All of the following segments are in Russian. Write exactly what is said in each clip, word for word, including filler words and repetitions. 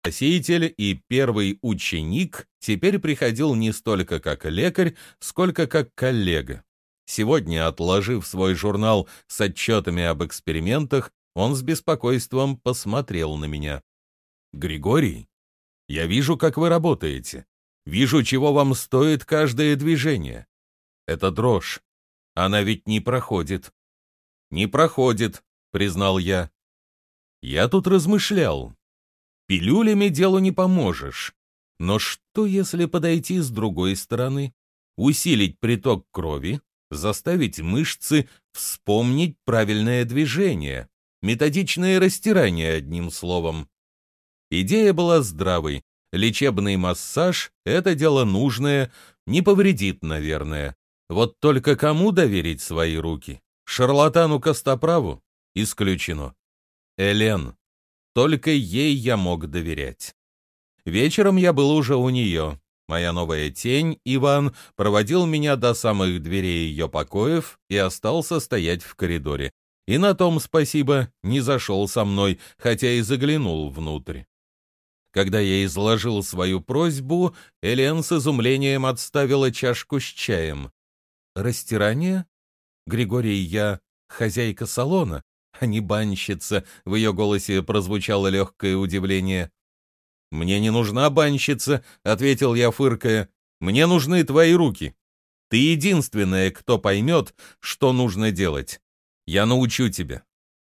Спаситель и первый ученик теперь приходил не столько как лекарь, сколько как коллега. Сегодня, отложив свой журнал с отчетами об экспериментах, он с беспокойством посмотрел на меня. «Григорий, я вижу, как вы работаете. Вижу, чего вам стоит каждое движение. Это дрожь. Она ведь не проходит». «Не проходит», — признал я. Я тут размышлял. Пилюлями делу не поможешь. Но что, если подойти с другой стороны, усилить приток крови, заставить мышцы вспомнить правильное движение, методичное растирание, одним словом? Идея была здравой. Лечебный массаж — это дело нужное, не повредит, наверное. Вот только кому доверить свои руки? Шарлатану-костоправу? Исключено. Элен. Только ей я мог доверять. Вечером я был уже у нее. Моя новая тень, Иван, проводил меня до самых дверей ее покоев и остался стоять в коридоре. И на том, спасибо, не зашел со мной, хотя и заглянул внутрь. Когда я изложил свою просьбу, Элен с изумлением отставила чашку с чаем. «Растирание? Григорий, я хозяйка салона, а не банщица», — в ее голосе прозвучало легкое удивление. «Мне не нужна банщица», — ответил я, фыркая. «Мне нужны твои руки. Ты единственная, кто поймет, что нужно делать. Я научу тебя».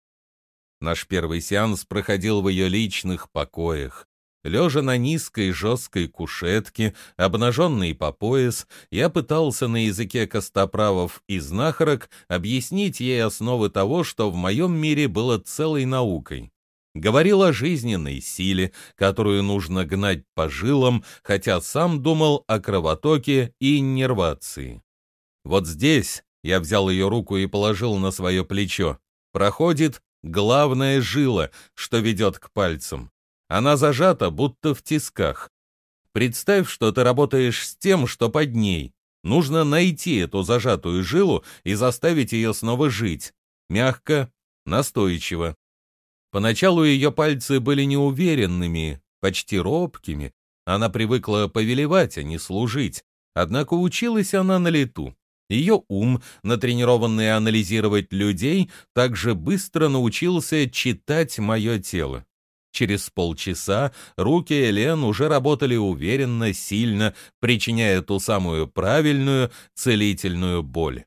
Наш первый сеанс проходил в ее личных покоях. Лежа на низкой жесткой кушетке, обнаженный по пояс, я пытался на языке костоправов и знахарок объяснить ей основы того, что в моем мире было целой наукой. Говорил о жизненной силе, которую нужно гнать по жилам, хотя сам думал о кровотоке и иннервации. Вот здесь я взял ее руку и положил на свое плечо. Проходит главная жила, что ведет к пальцам. Она зажата, будто в тисках. Представь, что ты работаешь с тем, что под ней. Нужно найти эту зажатую жилу и заставить ее снова жить. Мягко, настойчиво. Поначалу ее пальцы были неуверенными, почти робкими. Она привыкла повелевать, а не служить. Однако училась она на лету. Ее ум, натренированный анализировать людей, также быстро научился читать мое тело. Через полчаса руки Элен уже работали уверенно, сильно, причиняя ту самую правильную, целительную боль.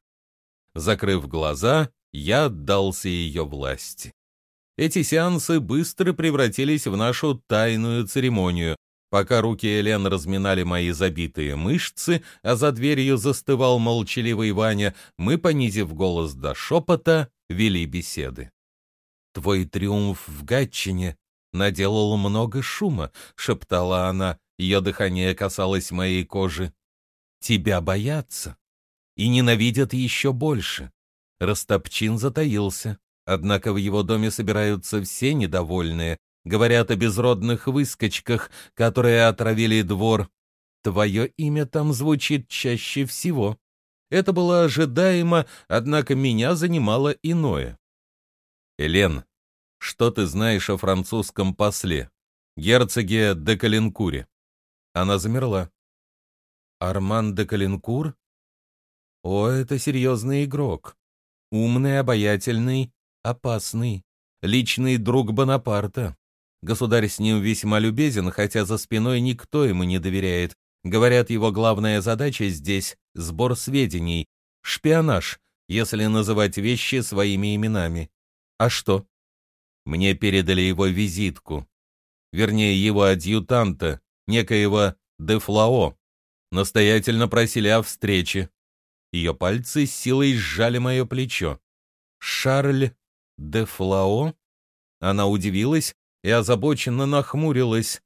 Закрыв глаза, я отдался ее власти. Эти сеансы быстро превратились в нашу тайную церемонию. Пока руки Элен разминали мои забитые мышцы, а за дверью застывал молчаливый Ваня, мы, понизив голос до шепота, вели беседы. «Твой триумф в Гатчине наделал много шума», — шептала она, ее дыхание касалось моей кожи. «Тебя боятся и ненавидят еще больше». Растопчин затаился, однако в его доме собираются все недовольные, говорят о безродных выскочках, которые отравили двор. Твое имя там звучит чаще всего. Это было ожидаемо, однако меня занимало иное. «Элен, что ты знаешь о французском после, герцоге де Калинкуре?» Она замерла. «Арман де Калинкур? О, это серьезный игрок. Умный, обаятельный, опасный. Личный друг Бонапарта. Государь с ним весьма любезен, хотя за спиной никто ему не доверяет. Говорят, его главная задача здесь — сбор сведений, шпионаж, если называть вещи своими именами. А что?» Мне передали его визитку, вернее, его адъютанта, некоего де Флао. Настоятельно просили о встрече. Ее пальцы с силой сжали мое плечо. «Шарль де Флао?» Она удивилась и озабоченно нахмурилась.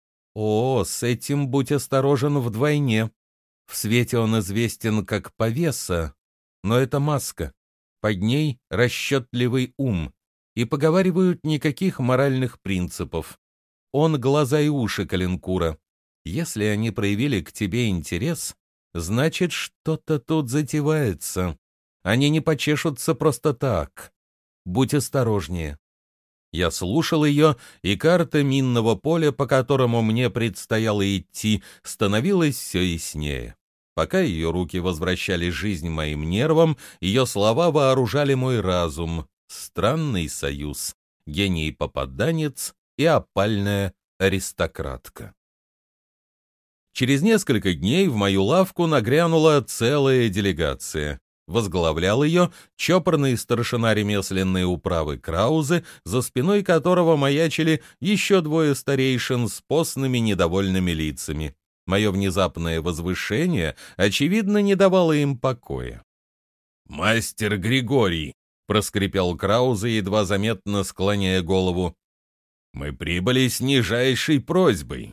«О, с этим будь осторожен вдвойне. В свете он известен как повеса, но это маска. Под ней расчетливый ум. И поговаривают, никаких моральных принципов. Он глаза и уши Калинкура. Если они проявили к тебе интерес, значит, что-то тут затевается. Они не почешутся просто так. Будь осторожнее». Я слушал ее, и карта минного поля, по которому мне предстояло идти, становилась все яснее. Пока ее руки возвращали жизнь моим нервам, ее слова вооружали мой разум. Странный союз, гений-попаданец и опальная аристократка. Через несколько дней в мою лавку нагрянула целая делегация. Возглавлял ее чопорный старшина ремесленной управы Краузе, за спиной которого маячили еще двое старейшин с постными недовольными лицами. Мое внезапное возвышение, очевидно, не давало им покоя. «Мастер Григорий», — проскрипел Краузе, едва заметно склоняя голову, — «мы прибыли с нижайшей просьбой.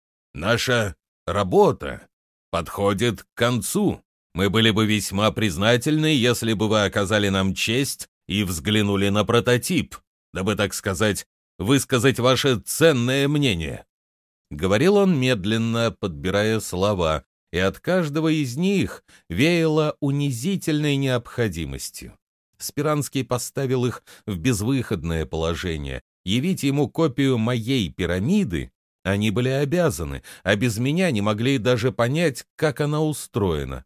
Наша работа подходит к концу. Мы были бы весьма признательны, если бы вы оказали нам честь и взглянули на прототип, дабы, так сказать, высказать ваше ценное мнение». Говорил он медленно, подбирая слова, и от каждого из них веяло унизительной необходимостью. Спиранский поставил их в безвыходное положение. Явить ему копию моей пирамиды они были обязаны, а без меня не могли даже понять, как она устроена.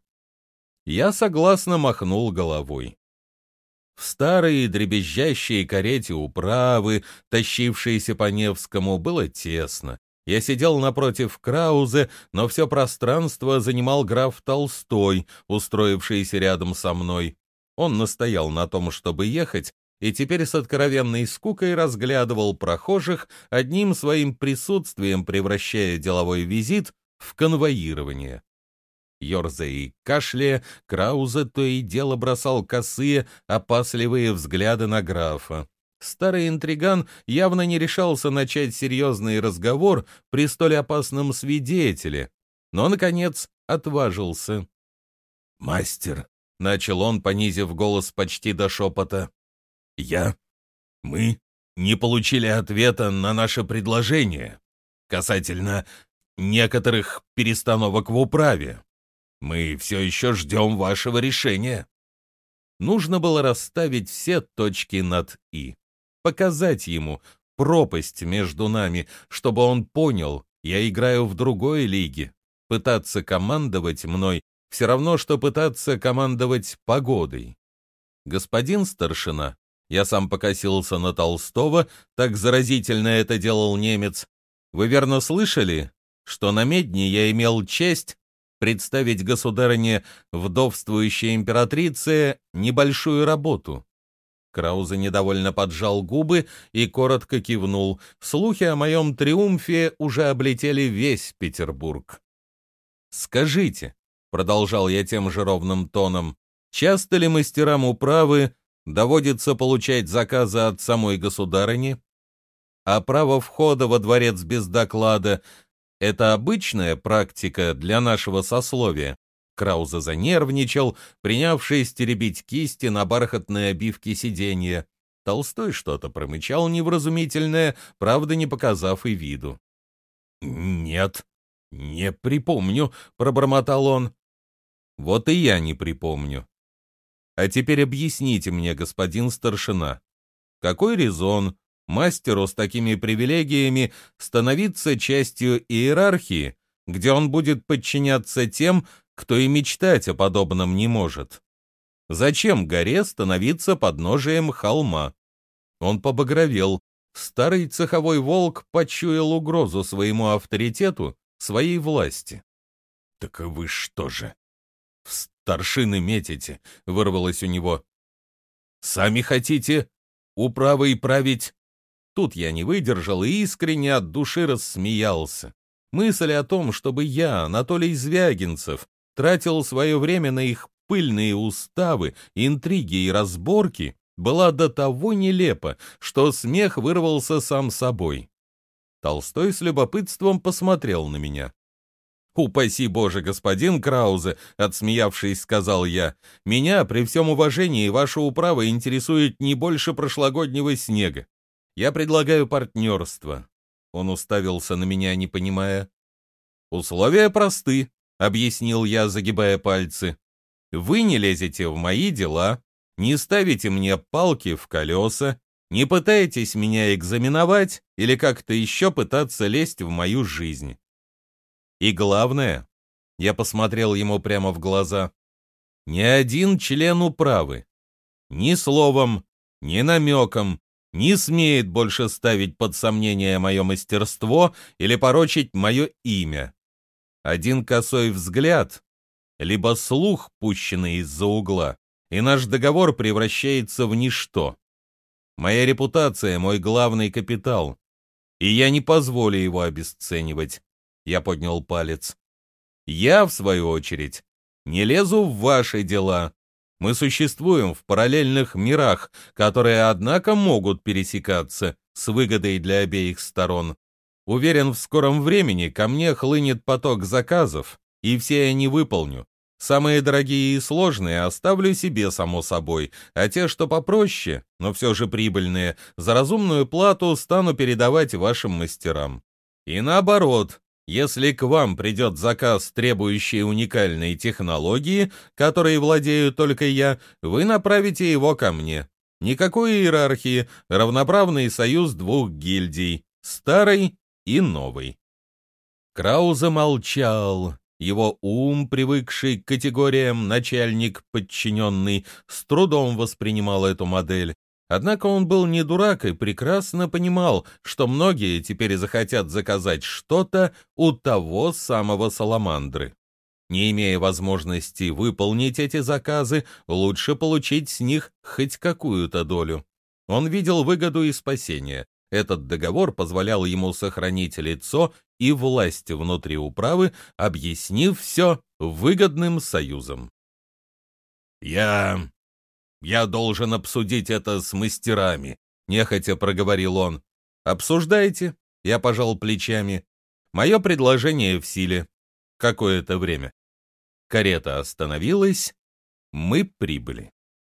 Я согласно махнул головой. В старой дребезжащей карете управы, тащившейся по Невскому, было тесно. Я сидел напротив Краузе, но все пространство занимал граф Толстой, устроившийся рядом со мной. Он настоял на том, чтобы ехать, и теперь с откровенной скукой разглядывал прохожих, одним своим присутствием превращая деловой визит в конвоирование. Ёрзая и кашляя, Краузе то и дело бросал косые, опасливые взгляды на графа. Старый интриган явно не решался начать серьезный разговор при столь опасном свидетеле, но, наконец, отважился. «Мастер», — начал он, понизив голос почти до шепота, — «я, мы не получили ответа на наше предложение касательно некоторых перестановок в управе. Мы все еще ждем вашего решения». Нужно было расставить все точки над «и». Показать ему пропасть между нами, чтобы он понял, я играю в другой лиге. Пытаться командовать мной все равно, что пытаться командовать погодой. Господин старшина, я сам покосился на Толстого, так заразительно это делал немец. Вы верно слышали, что на Медне я имел честь представить государыне вдовствующей императрице небольшую работу? Краузе недовольно поджал губы и коротко кивнул. Слухи о моем триумфе уже облетели весь Петербург. «Скажите», — продолжал я тем же ровным тоном, — «часто ли мастерам управы доводится получать заказы от самой государыни? А право входа во дворец без доклада — это обычная практика для нашего сословия?» Краузе занервничал, принявшись теребить кисти на бархатной обивке сиденья. Толстой что-то промычал невразумительное, правда, не показав и виду. «Нет, не припомню», — пробормотал он. «Вот и я не припомню. А теперь объясните мне, господин старшина, какой резон мастеру с такими привилегиями становиться частью иерархии, где он будет подчиняться тем, кто и мечтать о подобном не может? Зачем горе становиться подножием холма?» Он побагровел. Старый цеховой волк почуял угрозу своему авторитету, своей власти. «Так вы что же, в старшины метите?» — вырвалось у него. «Сами хотите управой править?» Тут я не выдержал и искренне от души рассмеялся. Мысль о том, чтобы я, Анатолий Звягинцев, тратил свое время на их пыльные уставы, интриги и разборки, была до того нелепа, что смех вырвался сам собой. Толстой с любопытством посмотрел на меня. «Упаси Боже, господин Краузе», — отсмеявшись, сказал я, — «меня, при всем уважении, ваша управа интересует не больше прошлогоднего снега. Я предлагаю партнерство». Он уставился на меня, не понимая. «Условия просты», — объяснил я, загибая пальцы. «Вы не лезете в мои дела, не ставите мне палки в колеса, Не пытайтесь меня экзаменовать или как-то еще пытаться лезть в мою жизнь. И главное, я посмотрел ему прямо в глаза, ни один член управы ни словом, ни намеком не смеет больше ставить под сомнение мое мастерство или порочить мое имя. Один косой взгляд, либо слух, пущенный из-за угла, и наш договор превращается в ничто. Моя репутация — мой главный капитал, и я не позволю его обесценивать. Я поднял палец. Я, в свою очередь, не лезу в ваши дела. Мы существуем в параллельных мирах, которые, однако, могут пересекаться с выгодой для обеих сторон. Уверен, в скором времени ко мне хлынет поток заказов, и все я не выполню. Самые дорогие и сложные оставлю себе, само собой, а те, что попроще, но все же прибыльные, за разумную плату стану передавать вашим мастерам. И наоборот, если к вам придет заказ, требующий уникальной технологии, которой владею только я, вы направите его ко мне. Никакой иерархии, равноправный союз двух гильдий, старой и новой. Краузе молчал. Его ум, привыкший к категориям начальник-подчиненный, с трудом воспринимал эту модель. Однако он был не дурак и прекрасно понимал, что многие теперь захотят заказать что-то у того самого Саламандры. Не имея возможности выполнить эти заказы, лучше получить с них хоть какую-то долю. Он видел выгоду и спасение. Этот договор позволял ему сохранить лицо и власть внутри управы, объяснив все выгодным союзом. «Я... я должен обсудить это с мастерами», — нехотя проговорил он. «Обсуждайте», — я пожал плечами. «Мое предложение в силе. Какое-то время». Карета остановилась, мы прибыли.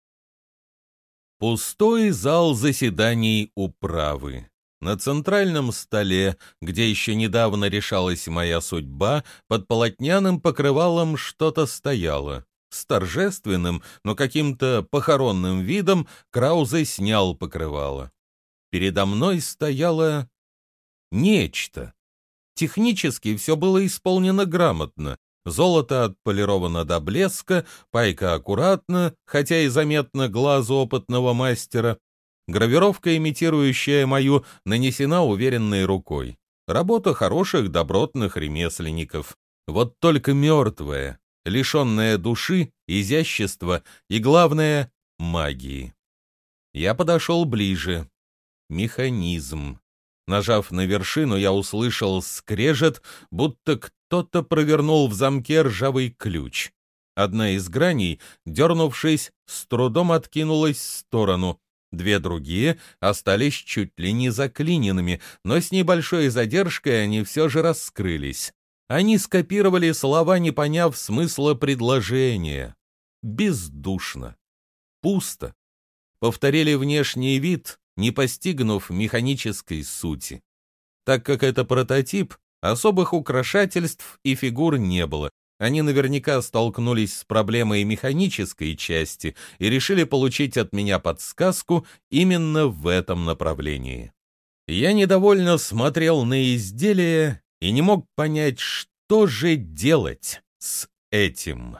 Пустой зал заседаний управы. На центральном столе, где еще недавно решалась моя судьба, под полотняным покрывалом что-то стояло. С торжественным, но каким-то похоронным видом Краузе снял покрывало. Передо мной стояло нечто. Технически все было исполнено грамотно. Золото отполировано до блеска, пайка аккуратно, хотя и заметно глазу опытного мастера. Гравировка, имитирующая мою, нанесена уверенной рукой. Работа хороших добротных ремесленников. Вот только мертвая, лишенная души, изящества и, главное, магии. Я подошел ближе. Механизм. Нажав на вершину, я услышал скрежет, будто кто-то провернул в замке ржавый ключ. Одна из граней, дернувшись, с трудом откинулась в сторону. Две другие остались чуть ли не заклиненными, но с небольшой задержкой они все же раскрылись. Они скопировали слова, не поняв смысла предложения. Бездушно. Пусто. Повторили внешний вид, не постигнув механической сути. Так как это прототип, особых украшательств и фигур не было. Они наверняка столкнулись с проблемой механической части и решили получить от меня подсказку именно в этом направлении. Я недовольно смотрел на изделие и не мог понять, что же делать с этим.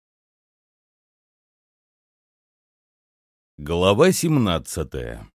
Глава семнадцатая.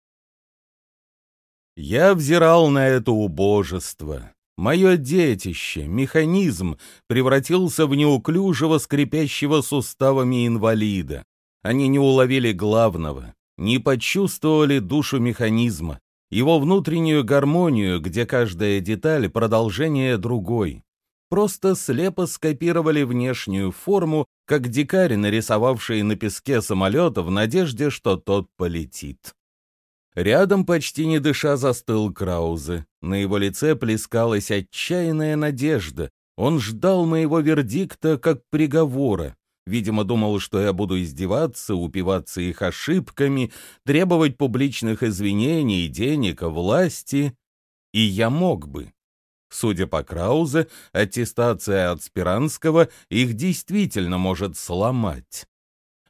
Я взирал на это убожество. Мое детище, механизм, превратился в неуклюжего, скрипящего суставами инвалида. Они не уловили главного, не почувствовали душу механизма, его внутреннюю гармонию, где каждая деталь — продолжение другой. Просто слепо скопировали внешнюю форму, как дикарь, нарисовавший на песке самолет в надежде, что тот полетит. Рядом, почти не дыша, застыл Краузе. На его лице плескалась отчаянная надежда. Он ждал моего вердикта как приговора. Видимо, думал, что я буду издеваться, упиваться их ошибками, требовать публичных извинений, денег, власти. И я мог бы. Судя по Краузе, аттестация от Спиранского их действительно может сломать.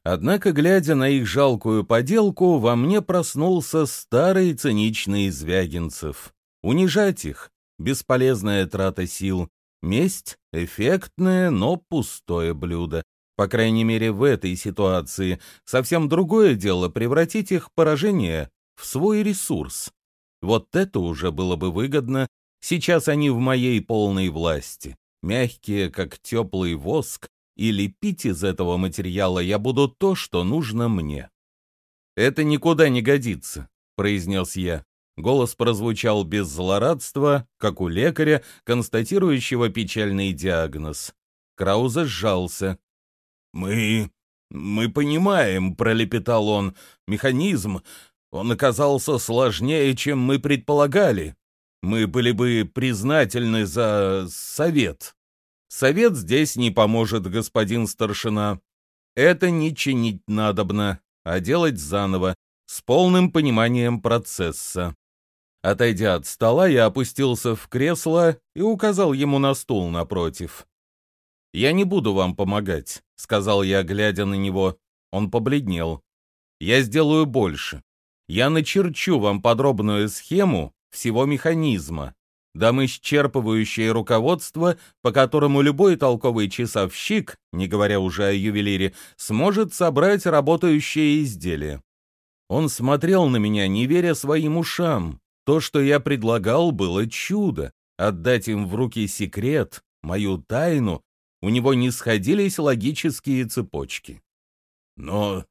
Однако, глядя на их жалкую поделку, во мне проснулся старый циничный Звягинцев. Унижать их — бесполезная трата сил. Месть — эффектное, но пустое блюдо. По крайней мере, в этой ситуации. Совсем другое дело превратить их поражение в свой ресурс. Вот это уже было бы выгодно. Сейчас они в моей полной власти. Мягкие, как теплый воск, и лепить из этого материала я буду то, что нужно мне. «Это никуда не годится», — произнес я. Голос прозвучал без злорадства, как у лекаря, констатирующего печальный диагноз. Крауза сжался. «Мы... мы понимаем», — пролепетал он, — «механизм, он оказался сложнее, чем мы предполагали. Мы были бы признательны за совет». «Совет здесь не поможет, господин старшина. Это не чинить надобно, а делать заново, с полным пониманием процесса». Отойдя от стола, я опустился в кресло и указал ему на стул напротив. «Я не буду вам помогать», — сказал я, глядя на него. Он побледнел. «Я сделаю больше. Я начерчу вам подробную схему всего механизма, дам исчерпывающее руководство, по которому любой толковый часовщик, не говоря уже о ювелире, сможет собрать работающее изделие». Он смотрел на меня, не веря своим ушам. То, что я предлагал, было чудо. Отдать им в руки секрет, мою тайну, у него не сходились логические цепочки. «Но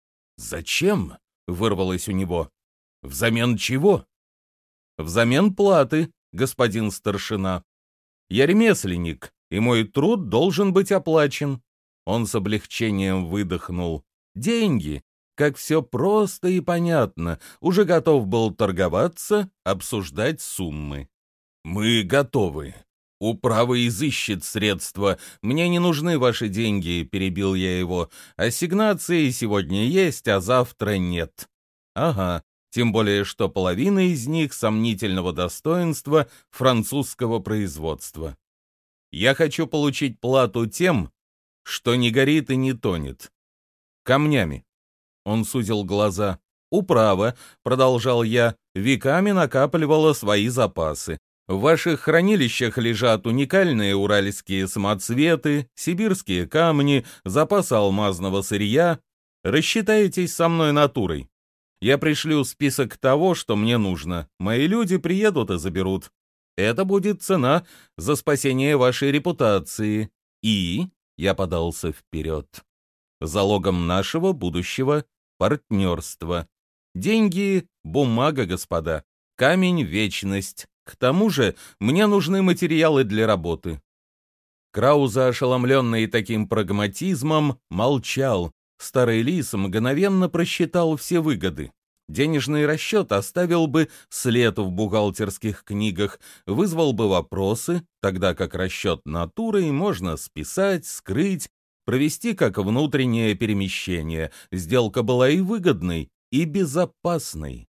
зачем?» — вырвалось у него. «Взамен чего?» «Взамен платы, господин старшина. Я ремесленник, и мой труд должен быть оплачен». Он с облегчением выдохнул. «Деньги! Как все просто и понятно. Уже готов был торговаться, обсуждать суммы». «Мы готовы. Управа изыщет средства. Мне не нужны ваши деньги», — перебил я его. «Ассигнации сегодня есть, а завтра нет». «Ага, тем более, что половина из них сомнительного достоинства французского производства. Я хочу получить плату тем, что не горит и не тонет. Камнями». Он сузил глаза. «Управа», — продолжал я, — «веками накапливала свои запасы. В ваших хранилищах лежат уникальные уральские самоцветы, сибирские камни, запасы алмазного сырья. Рассчитаетесь со мной натурой. Я пришлю список того, что мне нужно. Мои люди приедут и заберут. Это будет цена за спасение вашей репутации. И...» — я подался вперед. «Залогом нашего будущего партнерства. Деньги — бумага, господа. Камень — вечность. К тому же мне нужны материалы для работы». Крауза, ошеломленный таким прагматизмом, молчал. Старый лис мгновенно просчитал все выгоды. Денежный расчет оставил бы след в бухгалтерских книгах, вызвал бы вопросы, тогда как расчет натурой можно списать, скрыть, провести как внутреннее перемещение. Сделка была и выгодной, и безопасной.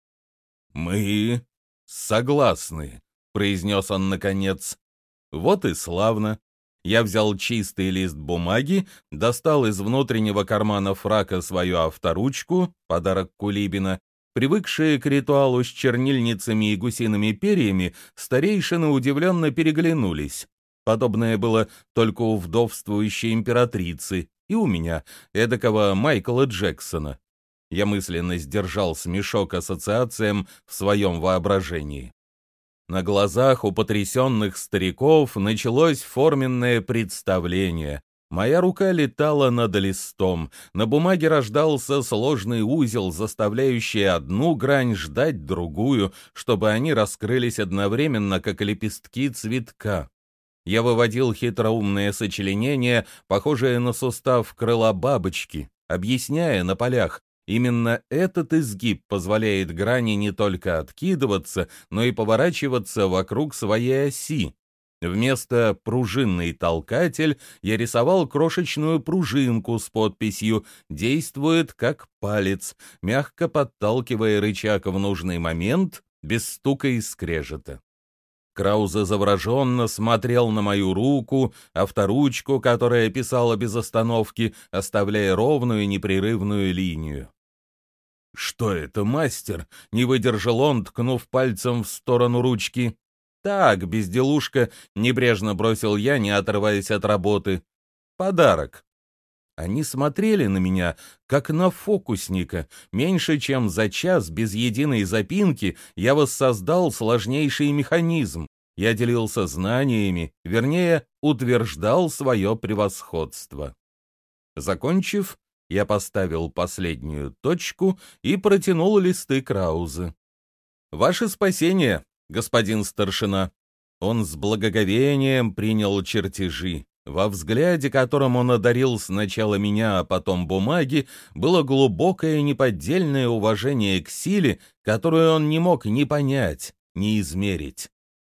«Мы согласны», — произнес он наконец. «Вот и славно». Я взял чистый лист бумаги, достал из внутреннего кармана фрака свою авторучку, подарок Кулибина. Привыкшие к ритуалу с чернильницами и гусиными перьями, старейшины удивленно переглянулись. Подобное было только у вдовствующей императрицы и у меня, эдакого Майкла Джексона. Я мысленно сдержал смешок ассоциациям в своем воображении. На глазах у потрясенных стариков началось форменное представление. Моя рука летала над листом, на бумаге рождался сложный узел, заставляющий одну грань ждать другую, чтобы они раскрылись одновременно, как лепестки цветка. Я выводил хитроумное сочленение, похожее на сустав крыла бабочки, объясняя на полях: именно этот изгиб позволяет грани не только откидываться, но и поворачиваться вокруг своей оси. Вместо «пружинный толкатель» я рисовал крошечную пружинку с подписью «Действует как палец», мягко подталкивая рычаг в нужный момент, без стука и скрежета. Краузе завороженно смотрел на мою руку, авторучку, которая писала без остановки, оставляя ровную непрерывную линию. «Что это, мастер?» — не выдержал он, ткнув пальцем в сторону ручки. «Так, безделушка», — небрежно бросил я, не отрываясь от работы. «Подарок». Они смотрели на меня, как на фокусника. Меньше чем за час, без единой запинки, я воссоздал сложнейший механизм. Я делился знаниями, вернее, утверждал свое превосходство. Закончив, я поставил последнюю точку и протянул листы Краузы. «Ваше спасение, господин старшина». Он с благоговением принял чертежи. Во взгляде, которым он одарил сначала меня, а потом бумаги, было глубокое неподдельное уважение к силе, которую он не мог ни понять, ни измерить.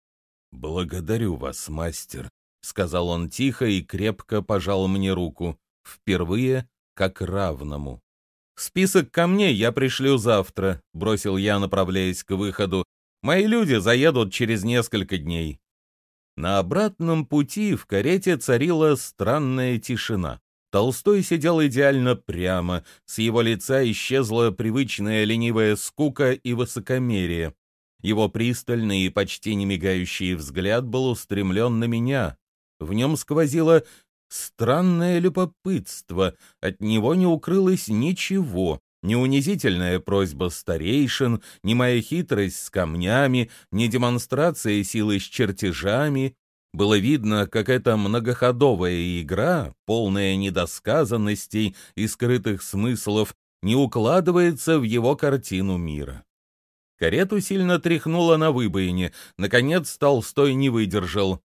«Благодарю вас, мастер», — сказал он тихо и крепко пожал мне руку, впервые как равному. «Список камней я пришлю завтра», — бросил я, направляясь к выходу. «Мои люди заедут через несколько дней». На обратном пути в карете царила странная тишина. Толстой сидел идеально прямо, с его лица исчезла привычная ленивая скука и высокомерие. Его пристальный и почти не мигающий взгляд был устремлен на меня. В нем сквозило странное любопытство, от него не укрылось ничего. Ни унизительная просьба старейшин, ни моя хитрость с камнями, ни демонстрация силы с чертежами. Было видно, как эта многоходовая игра, полная недосказанностей и скрытых смыслов, не укладывается в его картину мира. Карету сильно тряхнуло на выбоине. Наконец Толстой не выдержал.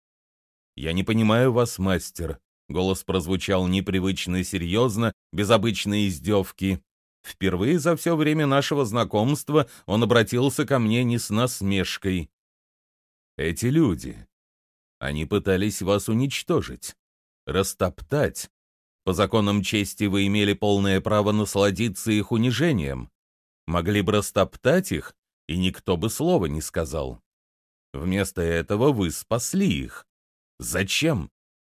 «Я не понимаю вас, мастер». Голос прозвучал непривычно серьезно, без обычной издевки. Впервые за все время нашего знакомства он обратился ко мне не с насмешкой. «Эти люди, они пытались вас уничтожить, растоптать. По законам чести вы имели полное право насладиться их унижением. Могли бы растоптать их, и никто бы слова не сказал. Вместо этого вы спасли их. Зачем?»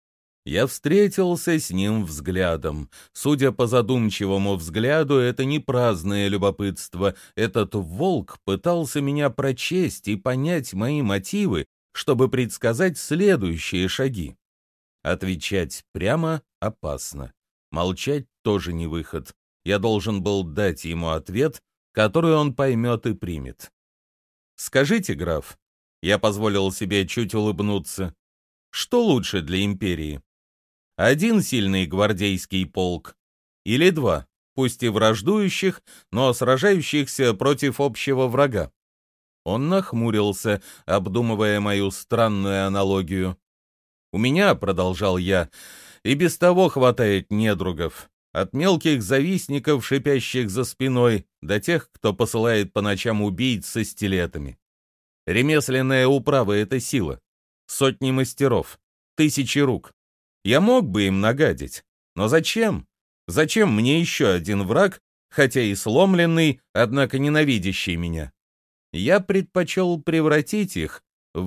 Я встретился с ним взглядом. Судя по задумчивому взгляду, это не праздное любопытство. Этот волк пытался меня прочесть и понять мои мотивы, чтобы предсказать следующие шаги. Отвечать прямо опасно. Молчать тоже не выход. Я должен был дать ему ответ, который он поймет и примет. «Скажите, граф», — я позволил себе чуть улыбнуться, — «что лучше для империи? Один сильный гвардейский полк или два, пусть и враждующих, но сражающихся против общего врага?» Он нахмурился, обдумывая мою странную аналогию. «У меня, — продолжал я, — и без того хватает недругов, от мелких завистников, шипящих за спиной, до тех, кто посылает по ночам убийц со стилетами. Ремесленная управа — это сила, сотни мастеров, тысячи рук. Я мог бы им нагадить, но зачем? Зачем мне еще один враг, хотя и сломленный, однако ненавидящий меня? Я предпочел превратить их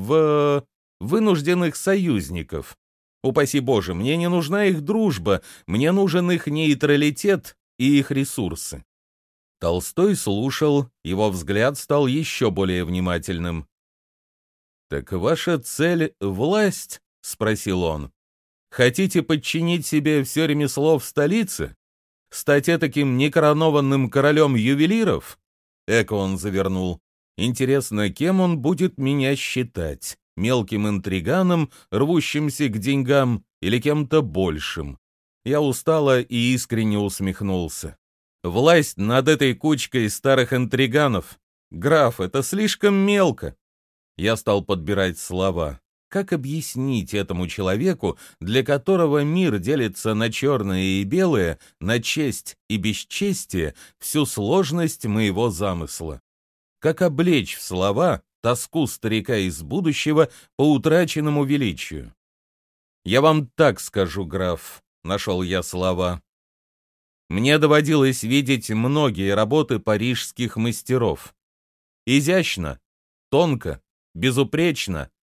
в вынужденных союзников. Упаси Боже, мне не нужна их дружба, мне нужен их нейтралитет и их ресурсы». Толстой слушал, его взгляд стал еще более внимательным. «Так ваша цель — власть?» — спросил он. «Хотите подчинить себе все ремесло в столице? Стать этаким некоронованным королем ювелиров?» Эко он завернул. «Интересно, кем он будет меня считать? Мелким интриганом, рвущимся к деньгам, или кем-то большим?» Я устало и искренне усмехнулся. «Власть над этой кучкой старых интриганов. Граф, это слишком мелко». Я стал подбирать слова. Как объяснить этому человеку, для которого мир делится на черное и белое, на честь и бесчестие, всю сложность моего замысла? Как облечь в слова тоску старика из будущего по утраченному величию? «Я вам так скажу, граф», — нашел я слова. «Мне доводилось видеть многие работы парижских мастеров. Изящно, тонко, безупречно,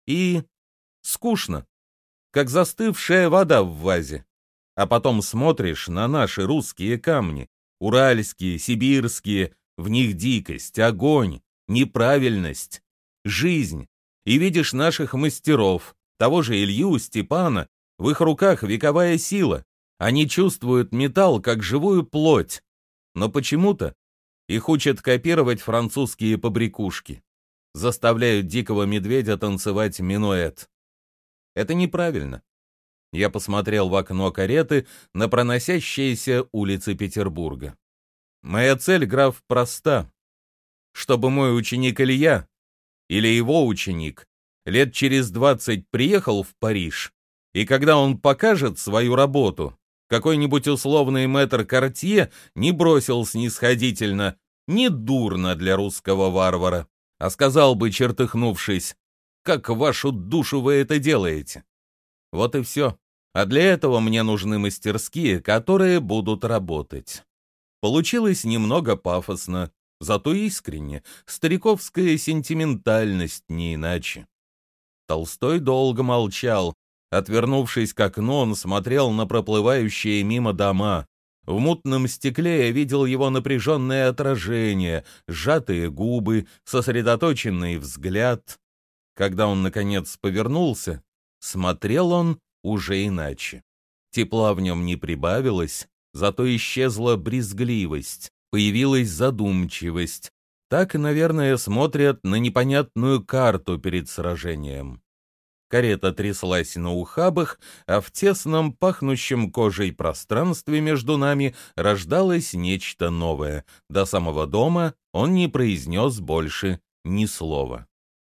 и скучно, как застывшая вода в вазе. А потом смотришь на наши русские камни, уральские, сибирские, в них дикость, огонь, неправильность, жизнь, и видишь наших мастеров, того же Илью, Степана, в их руках вековая сила. Они чувствуют металл как живую плоть, но почему-то их учат копировать французские побрякушки, заставляют дикого медведя танцевать минуэт. Это неправильно. Я посмотрел в окно кареты на проносящиеся улицы Петербурга. Моя цель, граф, проста. Чтобы мой ученик Илья, или его ученик, лет через двадцать приехал в Париж, и когда он покажет свою работу, какой-нибудь условный мэтр Кортье не бросил снисходительно: «Не дурно для русского варвара», а сказал бы, чертыхнувшись: «Как вашу душу вы это делаете?» Вот и все. А для этого мне нужны мастерские, которые будут работать. Получилось немного пафосно, зато искренне, стариковская сентиментальность, не иначе. Толстой долго молчал. Отвернувшись к окну, он смотрел на проплывающие мимо дома. В мутном стекле я видел его напряженное отражение, сжатые губы, сосредоточенный взгляд. Когда он, наконец, повернулся, смотрел он уже иначе. Тепла в нем не прибавилось, зато исчезла брезгливость, появилась задумчивость. Так, наверное, смотрят на непонятную карту перед сражением. Карета тряслась на ухабах, а в тесном, пахнущем кожей пространстве между нами рождалось нечто новое. До самого дома он не произнес больше ни слова.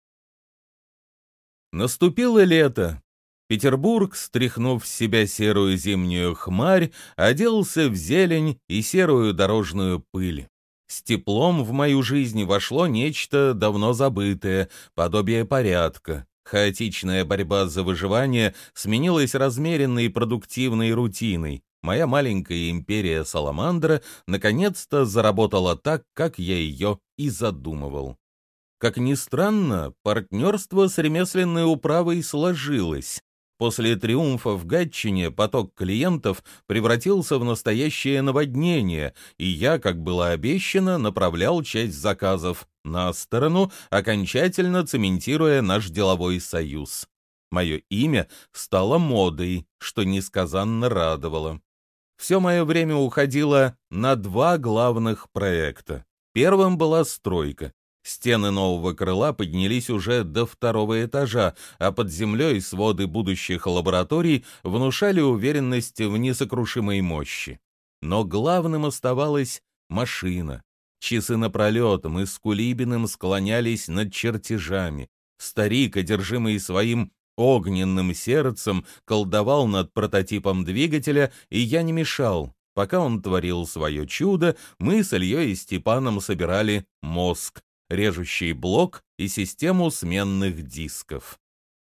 Наступило лето. Петербург, стряхнув с себя серую зимнюю хмарь, оделся в зелень и серую дорожную пыль. С теплом в мою жизнь вошло нечто давно забытое, подобие порядка. Хаотичная борьба за выживание сменилась размеренной и продуктивной рутиной. Моя маленькая империя Саламандра наконец-то заработала так, как я ее и задумывал. Как ни странно, партнерство с ремесленной управой сложилось. После триумфа в Гатчине поток клиентов превратился в настоящее наводнение, и я, как было обещано, направлял часть заказов на сторону, окончательно цементируя наш деловой союз. Мое имя стало модой, что несказанно радовало. Все мое время уходило на два главных проекта. Первым была стройка. Стены нового крыла поднялись уже до второго этажа, а под землей своды будущих лабораторий внушали уверенность в несокрушимой мощи. Но главным оставалась машина. Часы напролет мы с Кулибиным склонялись над чертежами. Старик, одержимый своим огненным сердцем, колдовал над прототипом двигателя, и я не мешал. Пока он творил свое чудо, мы с Ильей и Степаном собирали мозг, режущий блок и систему сменных дисков.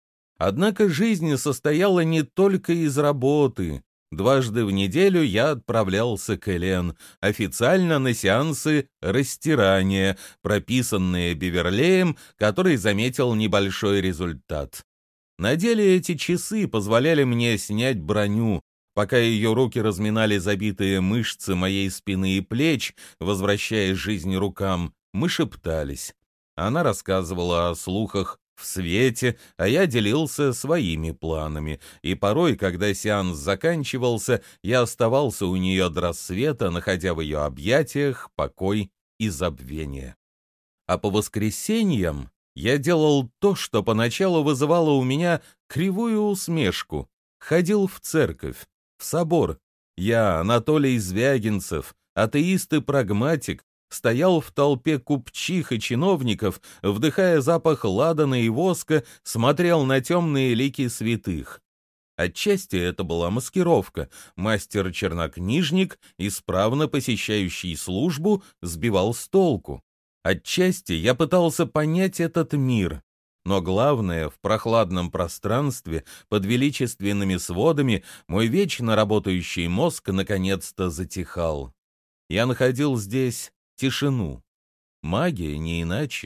Однако жизнь состояла не только из работы. Дважды в неделю я отправлялся к Элен, официально на сеансы растирания, прописанные Беверлеем, который заметил небольшой результат. На деле эти часы позволяли мне снять броню. Пока ее руки разминали забитые мышцы моей спины и плеч, возвращая жизнь рукам, мы шептались. Она рассказывала о слухах в свете, а я делился своими планами. И порой, когда сеанс заканчивался, я оставался у нее до рассвета, находя в ее объятиях покой и забвение. А по воскресеньям я делал то, что поначалу вызывало у меня кривую усмешку. Ходил в церковь, в собор. Я, Анатолий Звягинцев, атеист и прагматик, стоял в толпе купчих и чиновников, вдыхая запах ладана и воска, смотрел на темные лики святых. Отчасти это была маскировка. Мастер-чернокнижник, исправно посещающий службу, сбивал с толку. Отчасти я пытался понять этот мир. Но главное, в прохладном пространстве, под величественными сводами, мой вечно работающий мозг наконец-то затихал. Я находил здесь тишину. Магия, не иначе.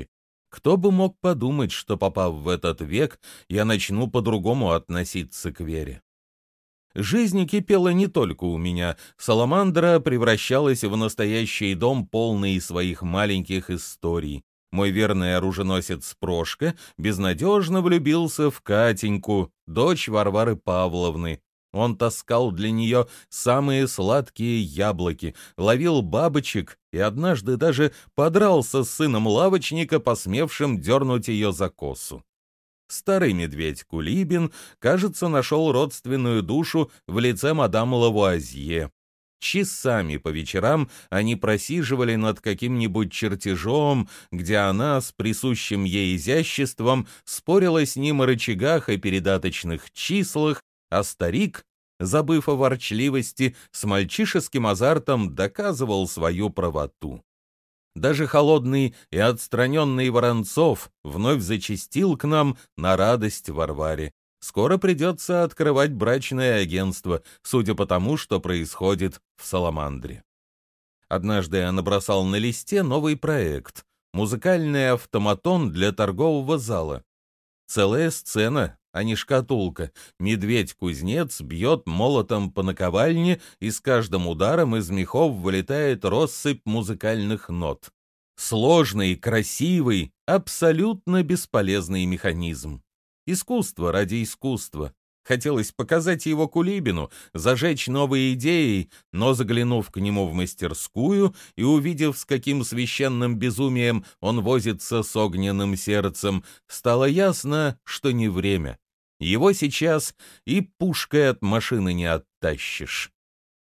Кто бы мог подумать, что, попав в этот век, я начну по-другому относиться к вере. Жизнь кипела не только у меня. Саламандра превращалась в настоящий дом, полный своих маленьких историй. Мой верный оруженосец Прошка безнадежно влюбился в Катеньку, дочь Варвары Павловны. Он таскал для нее самые сладкие яблоки, ловил бабочек и однажды даже подрался с сыном лавочника, посмевшим дернуть ее за косу. Старый медведь Кулибин, кажется, нашел родственную душу в лице мадам Лавуазье. Часами по вечерам они просиживали над каким-нибудь чертежом, где она с присущим ей изяществом спорила с ним о рычагах и передаточных числах, а старик, забыв о ворчливости, с мальчишеским азартом доказывал свою правоту. Даже холодный и отстраненный Воронцов вновь зачастил к нам на радость Варваре. Скоро придется открывать брачное агентство, судя по тому, что происходит в Саламандре. Однажды я набросал на листе новый проект — музыкальный автоматон для торгового зала. Целая сцена, а не шкатулка. Медведь-кузнец бьет молотом по наковальне, и с каждым ударом из мехов вылетает россыпь музыкальных нот. Сложный, красивый, абсолютно бесполезный механизм. Искусство ради искусства. Хотелось показать его Кулибину, зажечь новые идеи, но, заглянув к нему в мастерскую и увидев, с каким священным безумием он возится с огненным сердцем, стало ясно, что не время. Его сейчас и пушкой от машины не оттащишь.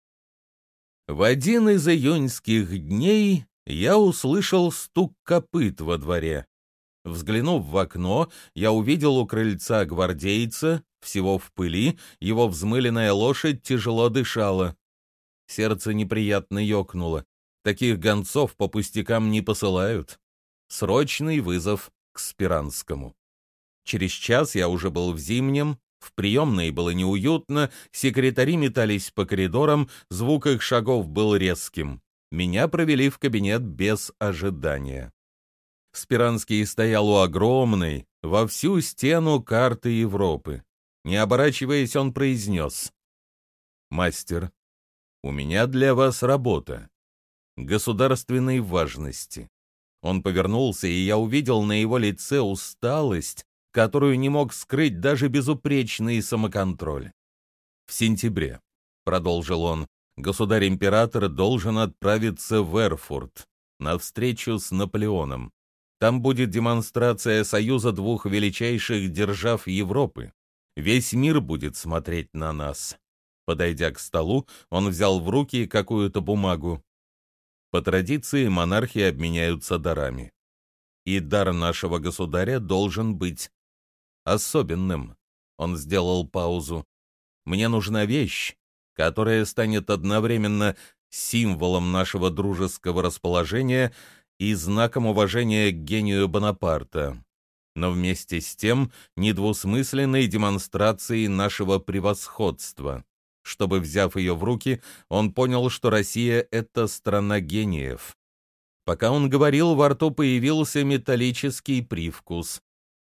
В один из июньских дней я услышал стук копыт во дворе. Взглянув в окно, я увидел у крыльца гвардейца, всего в пыли, его взмыленная лошадь тяжело дышала. Сердце неприятно ёкнуло. Таких гонцов по пустякам не посылают. Срочный вызов к Спиранскому. Через час я уже был в Зимнем, в приемной было неуютно, секретари метались по коридорам, звук их шагов был резким. Меня провели в кабинет без ожидания. Спиранский стоял у огромной, во всю стену карты Европы. Не оборачиваясь, он произнес: «Мастер, у меня для вас работа. Государственной важности». Он повернулся, и я увидел на его лице усталость, которую не мог скрыть даже безупречный самоконтроль. «В сентябре», — продолжил он, — «государь-император должен отправиться в Эрфурт на встречу с Наполеоном. Там будет демонстрация союза двух величайших держав Европы. Весь мир будет смотреть на нас». Подойдя к столу, он взял в руки какую-то бумагу. По традиции монархи обменяются дарами. И дар нашего государя должен быть особенным. Он сделал паузу. «Мне нужна вещь, которая станет одновременно символом нашего дружеского расположения и знаком уважения к гению Бонапарта, но вместе с тем недвусмысленной демонстрацией нашего превосходства, чтобы, взяв ее в руки, он понял, что Россия — это страна гениев». Пока он говорил, во рту появился металлический привкус.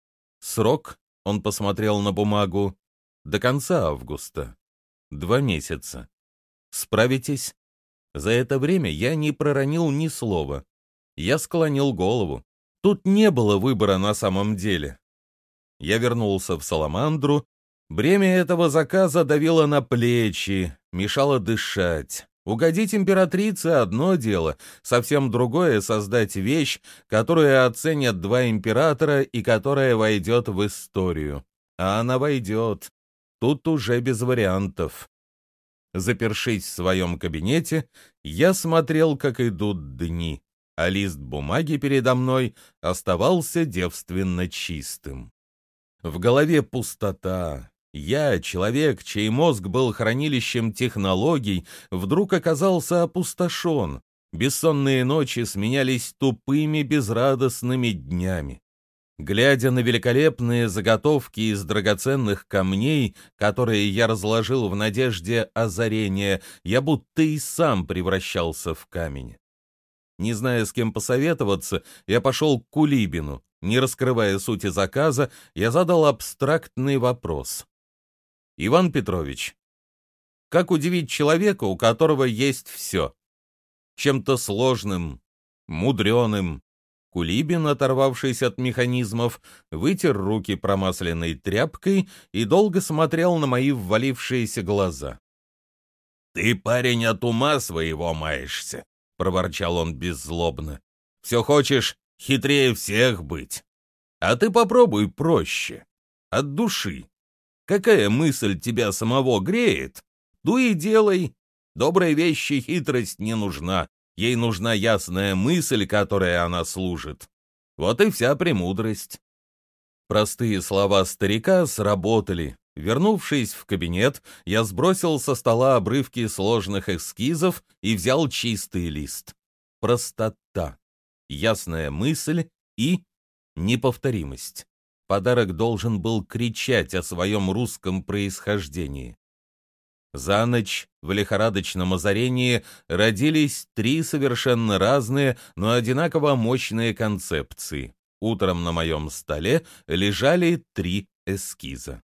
Срок, он посмотрел на бумагу, до конца августа. Два месяца. Справитесь? За это время я не проронил ни слова. Я склонил голову. Тут не было выбора на самом деле. Я вернулся в Саламандру. Бремя этого заказа давило на плечи, мешало дышать. Угодить императрице — одно дело, совсем другое — создать вещь, которую оценят два императора и которая войдет в историю. А она войдет. Тут уже без вариантов. Запершись в своем кабинете, я смотрел, как идут дни, а лист бумаги передо мной оставался девственно чистым. В голове пустота. Я, человек, чей мозг был хранилищем технологий, вдруг оказался опустошен. Бессонные ночи сменялись тупыми, безрадостными днями. Глядя на великолепные заготовки из драгоценных камней, которые я разложил в надежде озарения, я будто и сам превращался в камень. Не зная, с кем посоветоваться, я пошел к Кулибину. Не раскрывая сути заказа, я задал абстрактный вопрос. «Иван Петрович, как удивить человека, у которого есть все? Чем-то сложным, мудреным?» Кулибин, оторвавшись от механизмов, вытер руки промасленной тряпкой и долго смотрел на мои ввалившиеся глаза. «Ты, парень, от ума своего маешься», — проворчал он беззлобно. «Все хочешь хитрее всех быть. А ты попробуй проще, от души. Какая мысль тебя самого греет, ту и делай. Доброй вещи хитрость не нужна. Ей нужна ясная мысль, которой она служит. Вот и вся премудрость». Простые слова старика сработали. Вернувшись в кабинет, я сбросил со стола обрывки сложных эскизов и взял чистый лист. Простота, ясная мысль и неповторимость. Подарок должен был кричать о своем русском происхождении. За ночь в лихорадочном озарении родились три совершенно разные, но одинаково мощные концепции. Утром на моем столе лежали три эскиза.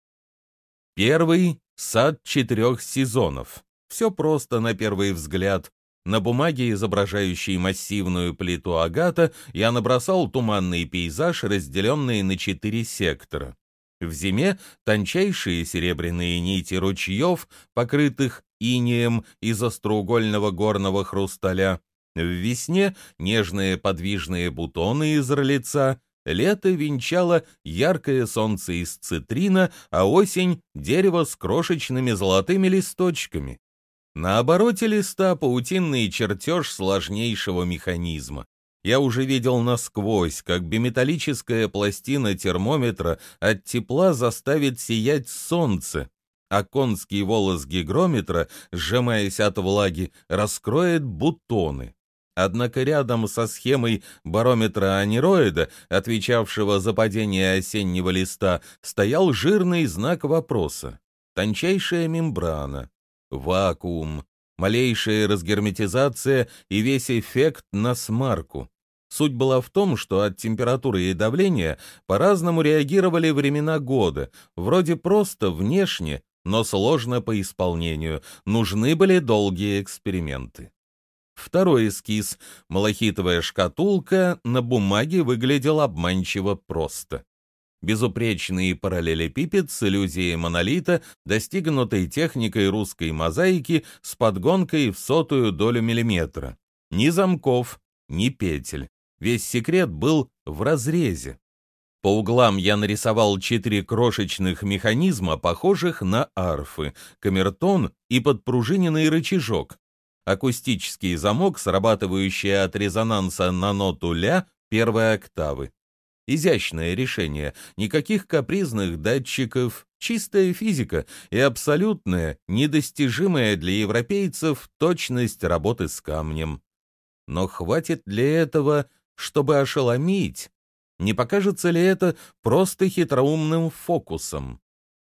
Первый — сад четырех сезонов. Все просто на первый взгляд. На бумаге, изображающей массивную плиту агата, я набросал туманный пейзаж, разделенный на четыре сектора. В зиме тончайшие серебряные нити ручьев, покрытых инеем из остроугольного горного хрусталя. В весне нежные подвижные бутоны из орлица. Лето венчало яркое солнце из цитрина, а осень — дерево с крошечными золотыми листочками. На обороте листа паутинный чертеж сложнейшего механизма. Я уже видел насквозь, как биметаллическая пластина термометра от тепла заставит сиять солнце, а конский волос гигрометра, сжимаясь от влаги, раскроет бутоны. Однако рядом со схемой барометра анероида, отвечавшего за падение осеннего листа, стоял жирный знак вопроса. Тончайшая мембрана, вакуум, малейшая разгерметизация и весь эффект на смарку. Суть была в том, что от температуры и давления по-разному реагировали времена года, вроде просто внешне, но сложно по исполнению, нужны были долгие эксперименты. Второй эскиз, малахитовая шкатулка, на бумаге выглядел обманчиво просто. Безупречный параллелепипед с иллюзией монолита, достигнутой техникой русской мозаики с подгонкой в сотую долю миллиметра. Ни замков, ни петель. Весь секрет был в разрезе. По углам я нарисовал четыре крошечных механизма, похожих на арфы, камертон и подпружиненный рычажок. Акустический замок, срабатывающий от резонанса на ноту ля первой октавы. Изящное решение, никаких капризных датчиков, чистая физика и абсолютная, недостижимая для европейцев точность работы с камнем. Но хватит ли этого, чтобы ошеломить? Не покажется ли это просто хитроумным фокусом?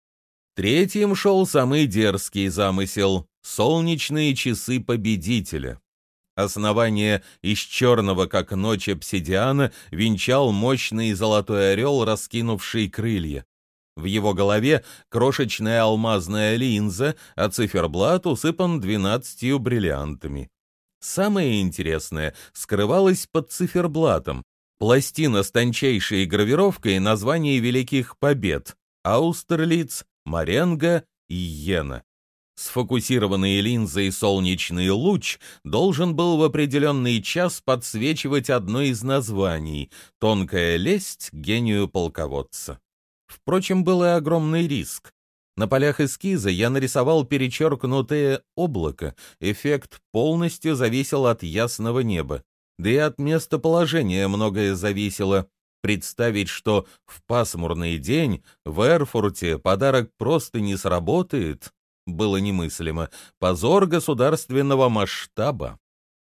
Третьим шел самый дерзкий замысел — солнечные часы победителя. Основание из черного, как ночь обсидиана, венчал мощный золотой орел, раскинувший крылья. В его голове крошечная алмазная линза, а циферблат усыпан двенадцатью бриллиантами. Самое интересное скрывалось под циферблатом. Пластина с тончайшей гравировкой названий великих побед — Аустерлиц, Маренго и Йена. Сфокусированный линзой солнечный луч должен был в определенный час подсвечивать одно из названий — «Тонкая лесть гению полководца». Впрочем, был и огромный риск. На полях эскиза я нарисовал перечеркнутое облако, эффект полностью зависел от ясного неба. Да и от местоположения многое зависело. Представить, что в пасмурный день в Эрфурте подарок просто не сработает, было немыслимо. Позор государственного масштаба.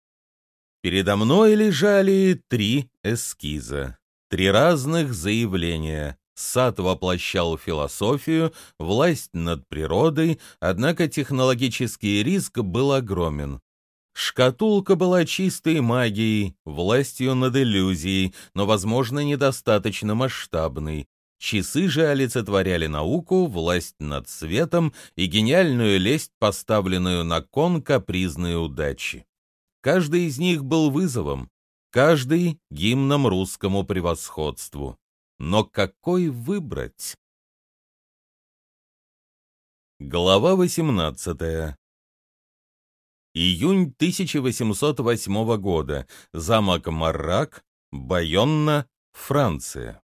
Передо мной лежали три эскиза, три разных заявления. Сад воплощал философию, власть над природой, однако технологический риск был огромен. Шкатулка была чистой магией, властью над иллюзией, но, возможно, недостаточно масштабной. Часы же олицетворяли науку, власть над светом и гениальную лесть, поставленную на кон капризной удачи. Каждый из них был вызовом, каждый — гимном русскому превосходству. Но какой выбрать? Глава восемнадцатая. Июнь тысяча восемьсот восьмого года. Замок Маррак, Байонна, Франция.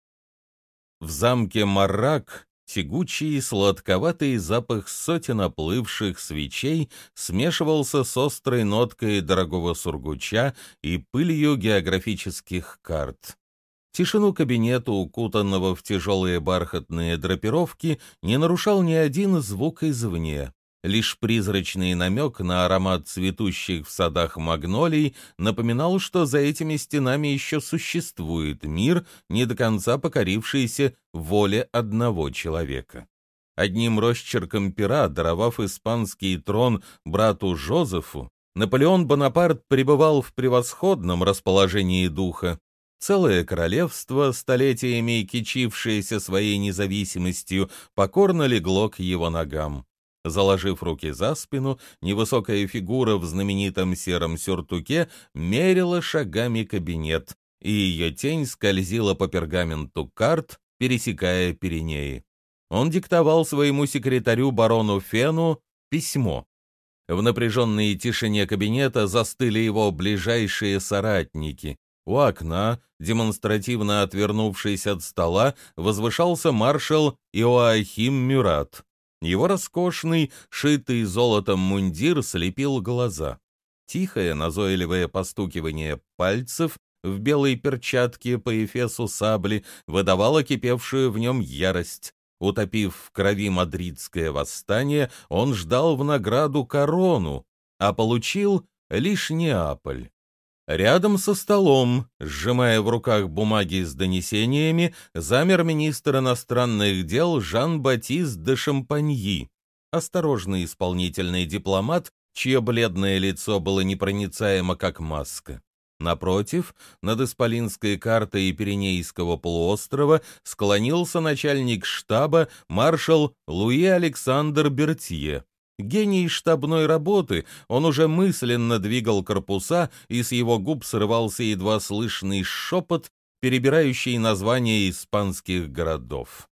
В замке Маррак тягучий и сладковатый запах сотен оплывших свечей смешивался с острой ноткой дорогого сургуча и пылью географических карт. Тишину кабинета, укутанного в тяжелые бархатные драпировки, не нарушал ни один звук извне. Лишь призрачный намек на аромат цветущих в садах магнолий напоминал, что за этими стенами еще существует мир, не до конца покорившийся воле одного человека. Одним росчерком пера, даровав испанский трон брату Жозефу, Наполеон Бонапарт пребывал в превосходном расположении духа. Целое королевство, столетиями кичившееся своей независимостью, покорно легло к его ногам. Заложив руки за спину, невысокая фигура в знаменитом сером сюртуке мерила шагами кабинет, и ее тень скользила по пергаменту карт, пересекая Пиренеи. Он диктовал своему секретарю барону Фену письмо. В напряженной тишине кабинета застыли его ближайшие соратники. У окна, демонстративно отвернувшись от стола, возвышался маршал Иоахим Мюрат. Его роскошный, шитый золотом мундир слепил глаза. Тихое, назойливое постукивание пальцев в белой перчатке по эфесу сабли выдавало кипевшую в нем ярость. Утопив в крови мадридское восстание, он ждал в награду корону, а получил лишь Неаполь. Рядом со столом, сжимая в руках бумаги с донесениями, замер министр иностранных дел Жан-Батист де Шампаньи, осторожный исполнительный дипломат, чье бледное лицо было непроницаемо, как маска. Напротив, над исполинской картой Пиренейского полуострова склонился начальник штаба маршал Луи Александр Бертье. Гений штабной работы, он уже мысленно двигал корпуса, и с его губ срывался едва слышный шепот, перебирающий названия испанских городов.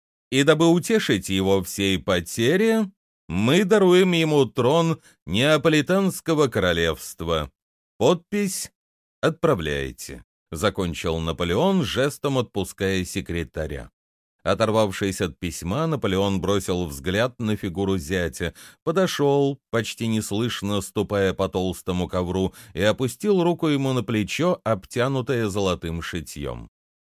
И дабы утешить его всей потери, мы даруем ему трон Неаполитанского королевства. Подпись «Отправляйте», — закончил Наполеон, жестом отпуская секретаря. Оторвавшись от письма, Наполеон бросил взгляд на фигуру зятя, подошел, почти неслышно ступая по толстому ковру, и опустил руку ему на плечо, обтянутое золотым шитьем.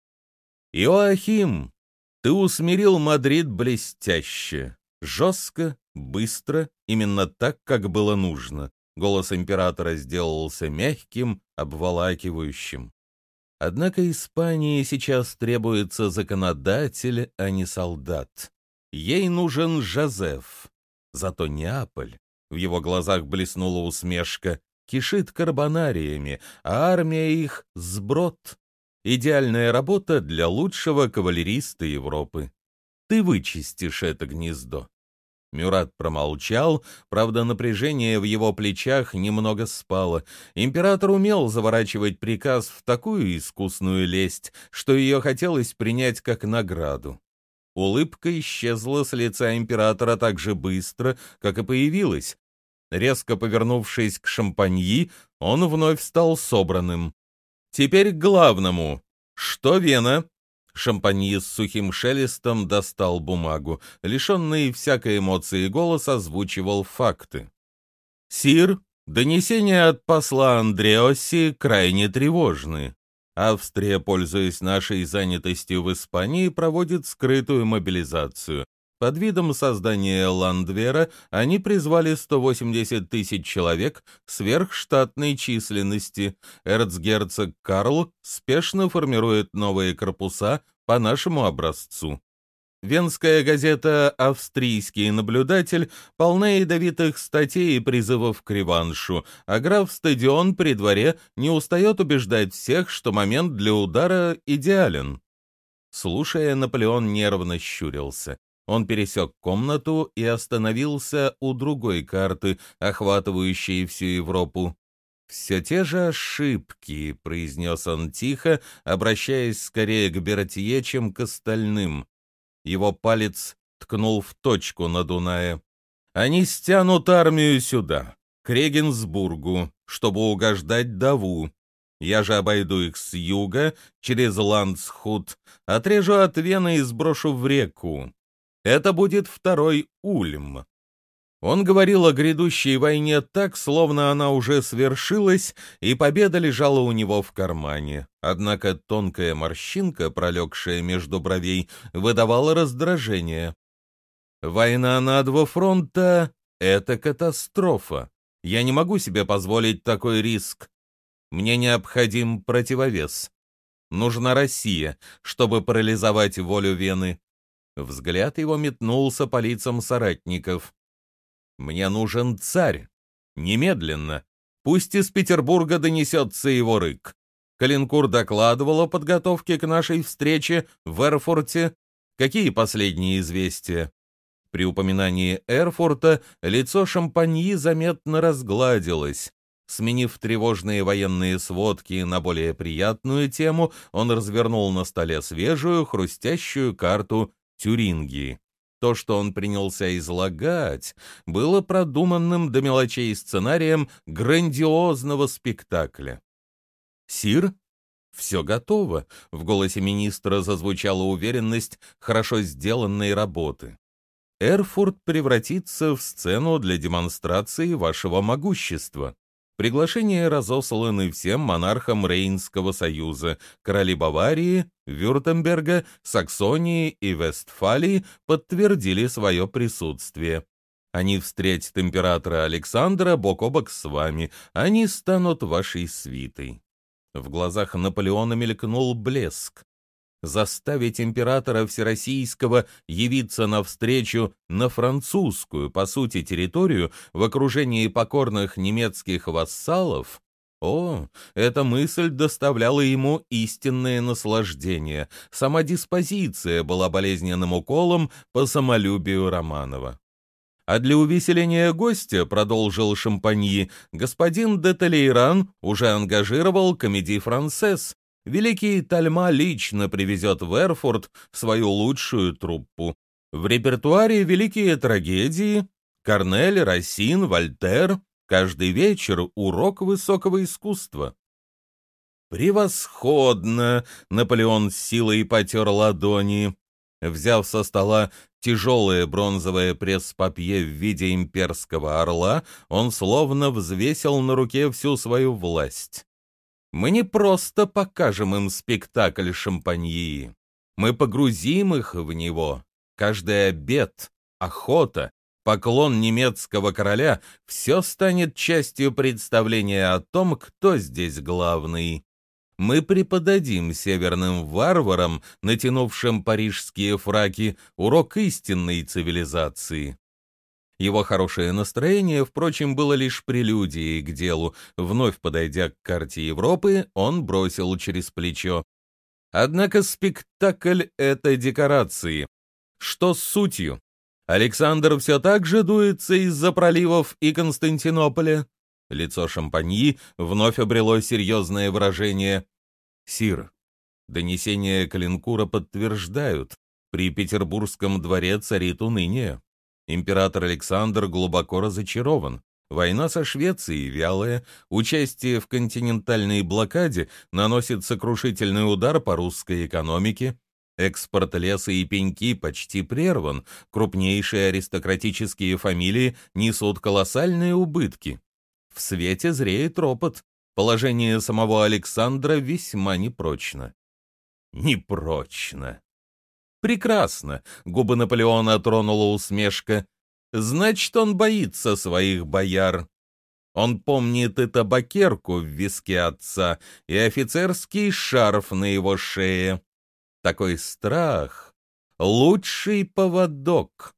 «Иоахим, ты усмирил Мадрид блестяще, жестко, быстро, именно так, как было нужно». Голос императора сделался мягким, обволакивающим. Однако Испании сейчас требуется законодатель, а не солдат. Ей нужен Жозеф. Зато Неаполь, в его глазах блеснула усмешка, кишит карбонариями, а армия их — сброд. Идеальная работа для лучшего кавалериста Европы. Ты вычистишь это гнездо. Мюрат промолчал, правда, напряжение в его плечах немного спало. Император умел заворачивать приказ в такую искусную лесть, что ее хотелось принять как награду. Улыбка исчезла с лица императора так же быстро, как и появилась. Резко повернувшись к Шампаньи, он вновь стал собранным. «Теперь к главному. Что Вена?» Шампаньи с сухим шелестом достал бумагу. Лишенный всякой эмоции голос озвучивал факты. «Сир, донесения от посла Андреоси крайне тревожны. Австрия, пользуясь нашей занятостью в Испании, проводит скрытую мобилизацию. Под видом создания ландвера они призвали сто восемьдесят тысяч человек сверхштатной численности. Эрцгерцог Карл спешно формирует новые корпуса по нашему образцу. Венская газета «Австрийский наблюдатель» полна ядовитых статей и призывов к реваншу, а граф Стадион при дворе не устает убеждать всех, что момент для удара идеален. Слушая, Наполеон нервно щурился. Он пересек комнату и остановился у другой карты, охватывающей всю Европу. «Все те же ошибки», — произнес он тихо, обращаясь скорее к Бертье, чем к остальным. Его палец ткнул в точку на Дунае. «Они стянут армию сюда, к Регенсбургу, чтобы угождать Даву. Я же обойду их с юга, через Ландсхут, отрежу от Вены и сброшу в реку. Это будет второй Ульм». Он говорил о грядущей войне так, словно она уже свершилась, и победа лежала у него в кармане. Однако тонкая морщинка, пролегшая между бровей, выдавала раздражение. «Война на два фронта — это катастрофа. Я не могу себе позволить такой риск. Мне необходим противовес. Нужна Россия, чтобы парализовать волю Вены». Взгляд его метнулся по лицам соратников. «Мне нужен царь. Немедленно. Пусть из Петербурга донесется его рык. Калинкур докладывал о подготовке к нашей встрече в Эрфурте. Какие последние известия?» При упоминании Эрфурта лицо Шампаньи заметно разгладилось. Сменив тревожные военные сводки на более приятную тему, он развернул на столе свежую, хрустящую карту Тюрингии. То, что он принялся излагать, было продуманным до мелочей сценарием грандиозного спектакля. «Сир, все готово», — в голосе министра зазвучала уверенность хорошо сделанной работы. «Эрфурт превратится в сцену для демонстрации вашего могущества. Приглашения разосланы всем монархам Рейнского союза. Короли Баварии, Вюртемберга, Саксонии и Вестфалии подтвердили свое присутствие. Они встретят императора Александра бок о бок с вами. Они станут вашей свитой». В глазах Наполеона мелькнул блеск. Заставить императора Всероссийского явиться навстречу на французскую, по сути, территорию в окружении покорных немецких вассалов? О, эта мысль доставляла ему истинное наслаждение. Сама диспозиция была болезненным уколом по самолюбию Романова. «А для увеселения гостя, — продолжил Шампаньи, — господин де Толейран уже ангажировал комедий францез. Великий Тальма лично привезет в Эрфурт свою лучшую труппу. В репертуаре великие трагедии, Корнель, Рассин, Вольтер. Каждый вечер урок высокого искусства». «Превосходно!» — Наполеон с силой потер ладони. Взяв со стола тяжелое бронзовое пресс-папье в виде имперского орла, он словно взвесил на руке всю свою власть. «Мы не просто покажем им спектакль Шампаньи, мы погрузим их в него. Каждый обед, охота, поклон немецкого короля — все станет частью представления о том, кто здесь главный. Мы преподадим северным варварам, натянувшим парижские фраки, урок истинной цивилизации». Его хорошее настроение, впрочем, было лишь прелюдией к делу. Вновь подойдя к карте Европы, он бросил через плечо: «Однако спектакль — это декорации. Что с сутью? Александр все так же дуется из-за проливов и Константинополя?» Лицо Шампаньи вновь обрело серьезное выражение. «Сир, донесения Калинкура подтверждают, при Петербургском дворе царит уныние. Император Александр глубоко разочарован. Война со Швецией вялая, участие в континентальной блокаде наносит сокрушительный удар по русской экономике. Экспорт леса и пеньки почти прерван, крупнейшие аристократические фамилии несут колоссальные убытки. В свете зреет ропот. Положение самого Александра весьма непрочно». «Непрочно. Прекрасно», — губы Наполеона тронула усмешка. «Значит, он боится своих бояр. Он помнит и табакерку в виске отца, и офицерский шарф на его шее. Такой страх, Лучший поводок.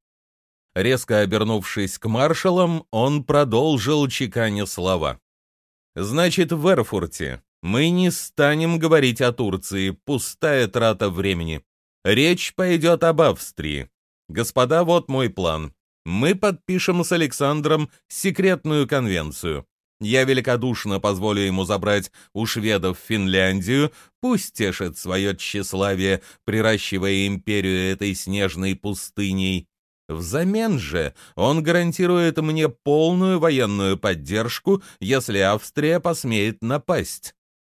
Резко обернувшись к маршалам, он продолжил, чеканя слова. «Значит, в Эрфурте мы не станем говорить о Турции, пустая трата времени. Речь пойдет об Австрии. Господа, вот мой план. Мы подпишем с Александром секретную конвенцию. Я великодушно позволю ему забрать у шведов Финляндию, пусть тешит свое тщеславие, приращивая империю этой снежной пустыней. Взамен же он гарантирует мне полную военную поддержку, если Австрия посмеет напасть.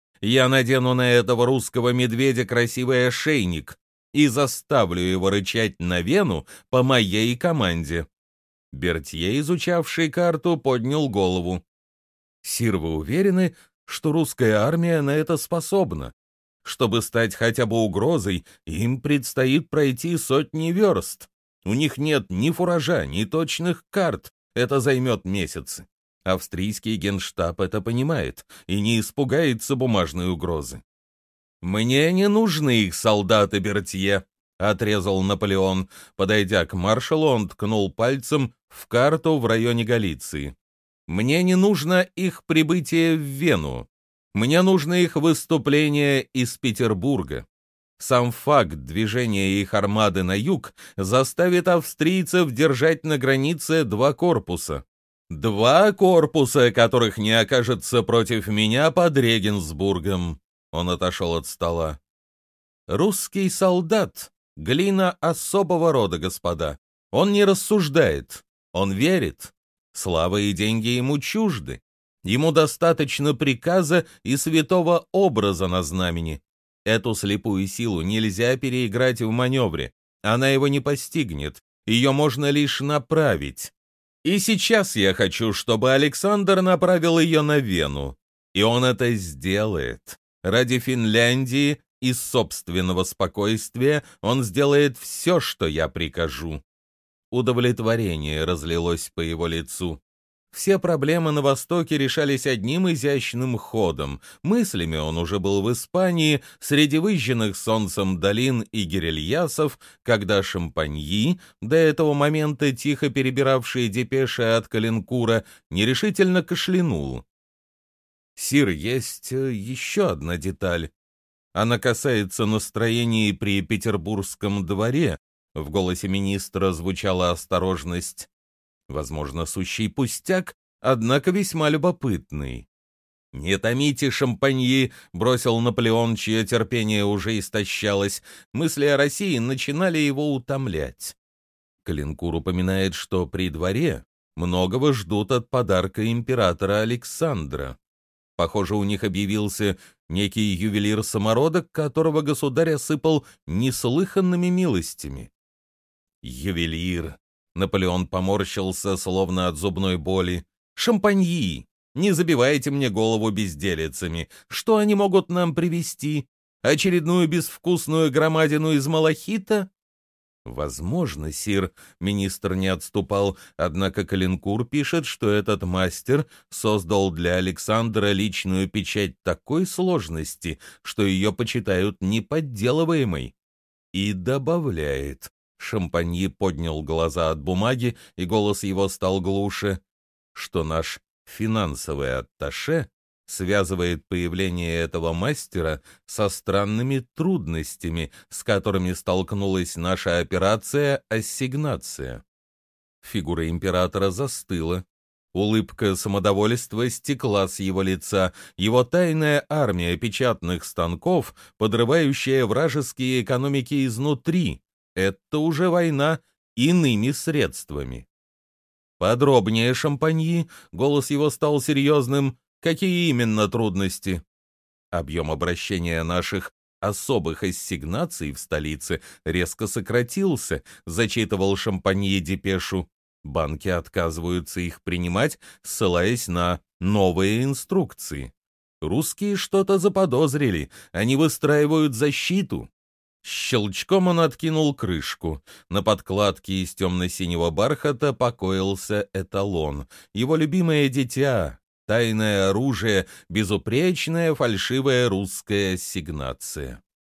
Я надену на этого русского медведя красивый ошейник и заставлю его рычать на Вену по моей команде». Бертье, изучавший карту, поднял голову. «Сир, вы уверены, что русская армия на это способна? Чтобы стать хотя бы угрозой, им предстоит пройти сотни верст. У них нет ни фуража, ни точных карт. Это займет месяцы. Австрийский генштаб это понимает и не испугается бумажной угрозы». «Мне не нужны их солдаты, Бертье», — отрезал Наполеон. Подойдя к маршалу, он ткнул пальцем в карту в районе Галиции. «Мне не нужно их прибытие в Вену. Мне нужно их выступление из Петербурга. Сам факт движения их армады на юг заставит австрийцев держать на границе два корпуса. Два корпуса, которых не окажется против меня под Регенсбургом». Он отошел от стола. «Русский солдат — глина особого рода, господа. Он не рассуждает, он верит. Слава и деньги ему чужды. Ему достаточно приказа и святого образа на знамени. Эту слепую силу нельзя переиграть в маневре. Она его не постигнет, ее можно лишь направить. И сейчас я хочу, чтобы Александр направил ее на Вену. И он это сделает. Ради Финляндии и собственного спокойствия он сделает все, что я прикажу». Удовлетворение разлилось по его лицу. Все проблемы на Востоке решались одним изящным ходом. Мыслями он уже был в Испании, среди выжженных солнцем долин и гирильясов, когда Шампаньи, до этого момента тихо перебиравший депеши от Калинкура, нерешительно кашлянул. «Сир, есть еще одна деталь. Она касается настроений при Петербургском дворе». В голосе министра звучала осторожность. Возможно, сущий пустяк, однако весьма любопытный. «Не томите, Шампаньи», — бросил Наполеон, чье терпение уже истощалось. Мысли о России начинали его утомлять. Калинкур упоминает, что при дворе многого ждут от подарка императора Александра. Похоже, у них объявился некий ювелир-самородок, которого государь осыпал неслыханными милостями. «Ювелир!» — Наполеон поморщился, словно от зубной боли. «Шампаньи! Не забивайте мне голову безделицами. Что они могут нам привезти? Очередную безвкусную громадину из малахита?» «Возможно, сир», — министр не отступал, однако Калинкур пишет, что этот мастер создал для Александра личную печать такой сложности, что ее почитают неподделываемой. И добавляет. Шампаньи поднял глаза от бумаги, и голос его стал глуше, что наш финансовый атташе связывает появление этого мастера со странными трудностями, с которыми столкнулась наша операция «Ассигнация». Фигура императора застыла. Улыбка самодовольства стекла с его лица. Его тайная армия печатных станков, подрывающая вражеские экономики изнутри, это уже война иными средствами. «Подробнее, Шампаньи», — голос его стал серьезным. «Какие именно трудности?» Объем обращения наших особых ассигнаций в столице резко сократился, зачитывал Шампаньи депешу. Банки отказываются их принимать, ссылаясь на новые инструкции. Русские что-то заподозрили, они выстраивают защиту. Щелчком он откинул крышку. На подкладке из темно-синего бархата покоился эталон. Его любимое дитя, тайное оружие, безупречная фальшивая русская ассигнация.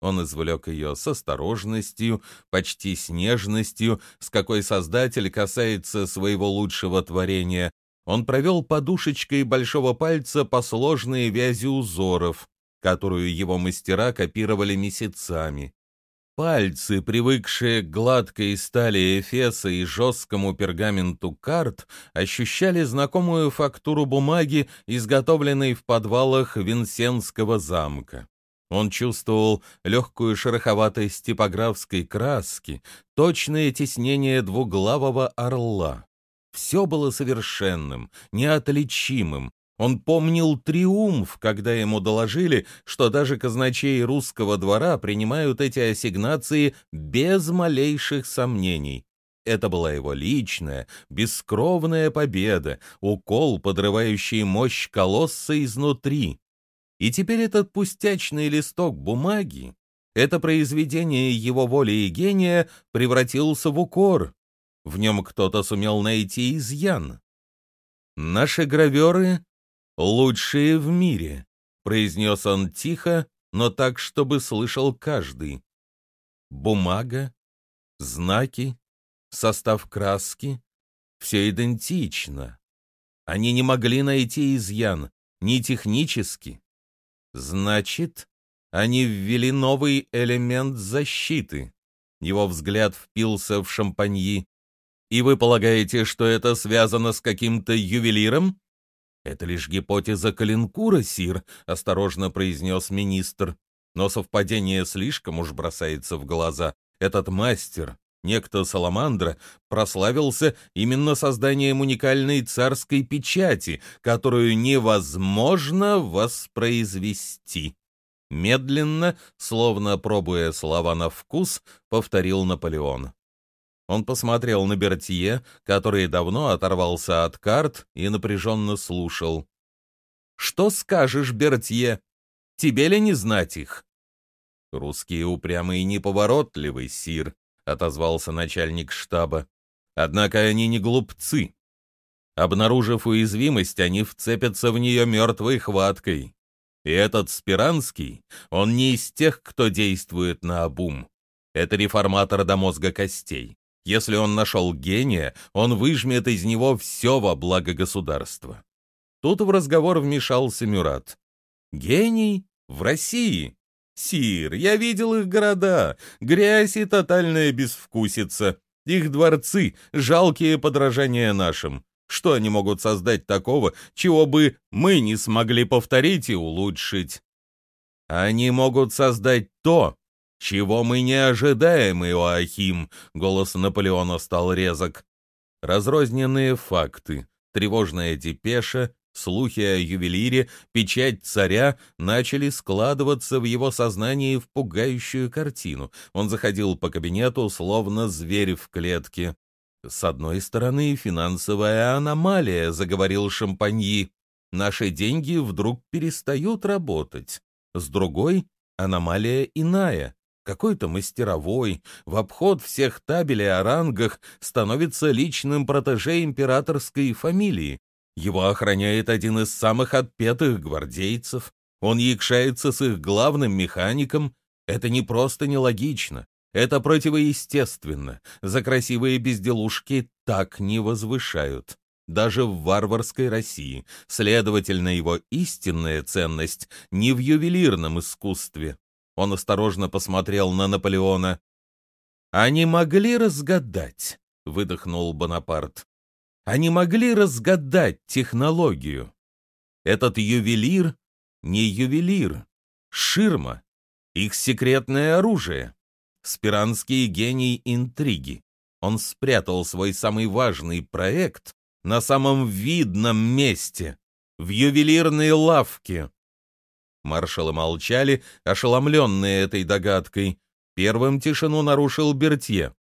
Он извлек ее с осторожностью, почти с нежностью, с какой создатель касается своего лучшего творения. Он провел подушечкой большого пальца по сложной вязи узоров, которую его мастера копировали месяцами. Пальцы, привыкшие к гладкой стали эфеса и жесткому пергаменту карт, ощущали знакомую фактуру бумаги, изготовленной в подвалах Винсентского замка. Он чувствовал легкую шероховатость типографской краски, точное тиснение двуглавого орла. Все было совершенным, неотличимым. Он помнил триумф, когда ему доложили, что даже казначеи русского двора принимают эти ассигнации без малейших сомнений. Это была его личная, бескровная победа, укол, подрывающий мощь колосса изнутри. И теперь этот пустячный листок бумаги, это произведение его воли и гения, превратился в укор. В нем кто-то сумел найти изъян. «Наши граверы лучшие в мире», — произнес он тихо, но так, чтобы слышал каждый. Бумага, знаки, состав краски — все идентично. Они не могли найти изъян, ни технически. Значит, они ввели новый элемент защиты. Его взгляд впился в Шампаньи. И вы полагаете, что это связано с каким-то ювелиром? Это лишь гипотеза Калинкура, сир, осторожно произнес министр. Но совпадение слишком уж бросается в глаза. Этот мастер, некто Саламандра, прославился именно созданием уникальной царской печати, которую невозможно воспроизвести. Медленно, словно пробуя слова на вкус, повторил Наполеон. Он посмотрел на Бертье, который давно оторвался от карт и напряженно слушал. «Что скажешь, Бертье? Тебе ли не знать их?» «Русские упрямые и неповоротливый, сир», — отозвался начальник штаба. «Однако они не глупцы. Обнаружив уязвимость, они вцепятся в нее мертвой хваткой. И этот Спиранский, он не из тех, кто действует наобум. Это реформатор до мозга костей. Если он нашел гения, он выжмет из него все во благо государства». Тут в разговор вмешался Мюрат. «Гений? В России? Сир, я видел их города, грязь и тотальная безвкусица. Их дворцы — жалкие подражания нашим. Что они могут создать такого, чего бы мы не смогли повторить и улучшить? Они могут создать то, чего мы не ожидаем, Иоахим», — голос Наполеона стал резок. Разрозненные факты, тревожная депеша, слухи о ювелире, печать царя начали складываться в его сознании в пугающую картину. Он заходил по кабинету, словно зверь в клетке. «С одной стороны, финансовая аномалия», — заговорил Шампаньи. «Наши деньги вдруг перестают работать. С другой — аномалия иная. Какой-то мастеровой, в обход всех табелей о рангах, становится личным протеже императорской фамилии. Его охраняет один из самых отпетых гвардейцев. Он якшается с их главным механиком. Это не просто нелогично. Это противоестественно. За красивые безделушки так не возвышают. Даже в варварской России. Следовательно, его истинная ценность не в ювелирном искусстве. Он осторожно посмотрел на Наполеона. «Они могли разгадать», — выдохнул Бонапарт. «Они могли разгадать технологию. Этот ювелир не ювелир, ширма, их секретное оружие. Спиранский гений интриги. Он спрятал свой самый важный проект на самом видном месте, в ювелирной лавке». Маршалы молчали, ошеломленные этой догадкой. Первым тишину нарушил Бертье.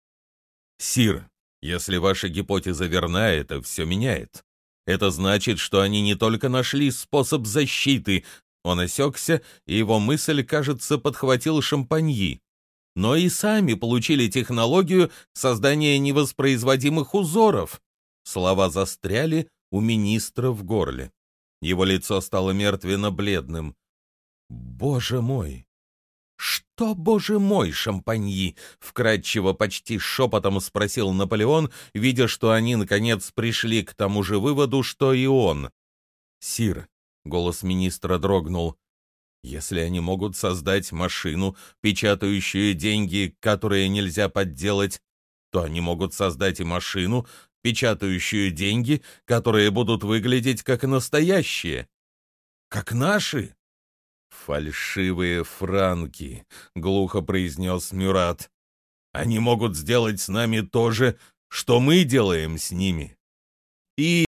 «Сир, если ваша гипотеза верна, это все меняет. Это значит, что они не только нашли способ защиты». Он осекся, и его мысль, кажется, подхватил Шампаньи. «Но и сами получили технологию создания невоспроизводимых узоров». Слова застряли у министра в горле. Его лицо стало мертвенно-бледным. «Боже мой! «Что, боже мой, шампаньи?» — вкратчиво, почти шепотом спросил Наполеон, видя, что они, наконец, пришли к тому же выводу, что и он. «Сир», — голос министра дрогнул, — «если они могут создать машину, печатающую деньги, которые нельзя подделать, то они могут создать и машину, печатающую деньги, которые будут выглядеть как настоящие, как наши». «Фальшивые франки», — глухо произнес Мюрат. «Они могут сделать с нами то же, что мы делаем с ними». И